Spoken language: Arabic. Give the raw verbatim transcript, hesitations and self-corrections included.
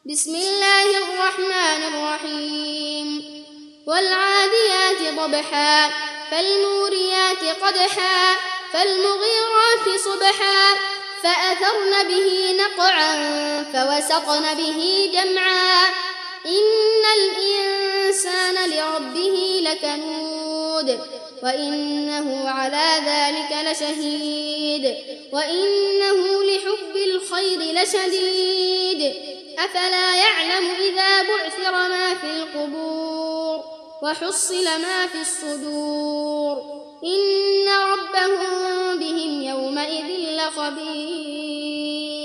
بسم الله الرحمن الرحيم والعاديات ضبحا فالموريات قدحا فالمغيرات صبحا فأثرن به نقعا فوسطن به جمعا إن الإنسان لربه لكنود وإنه على ذلك لشهيد وإنه لحب الخير لشديد أفلا يعلم إذا بعثر ما في القبور وحصل ما في الصدور إن ربهم بهم يومئذ لخبير.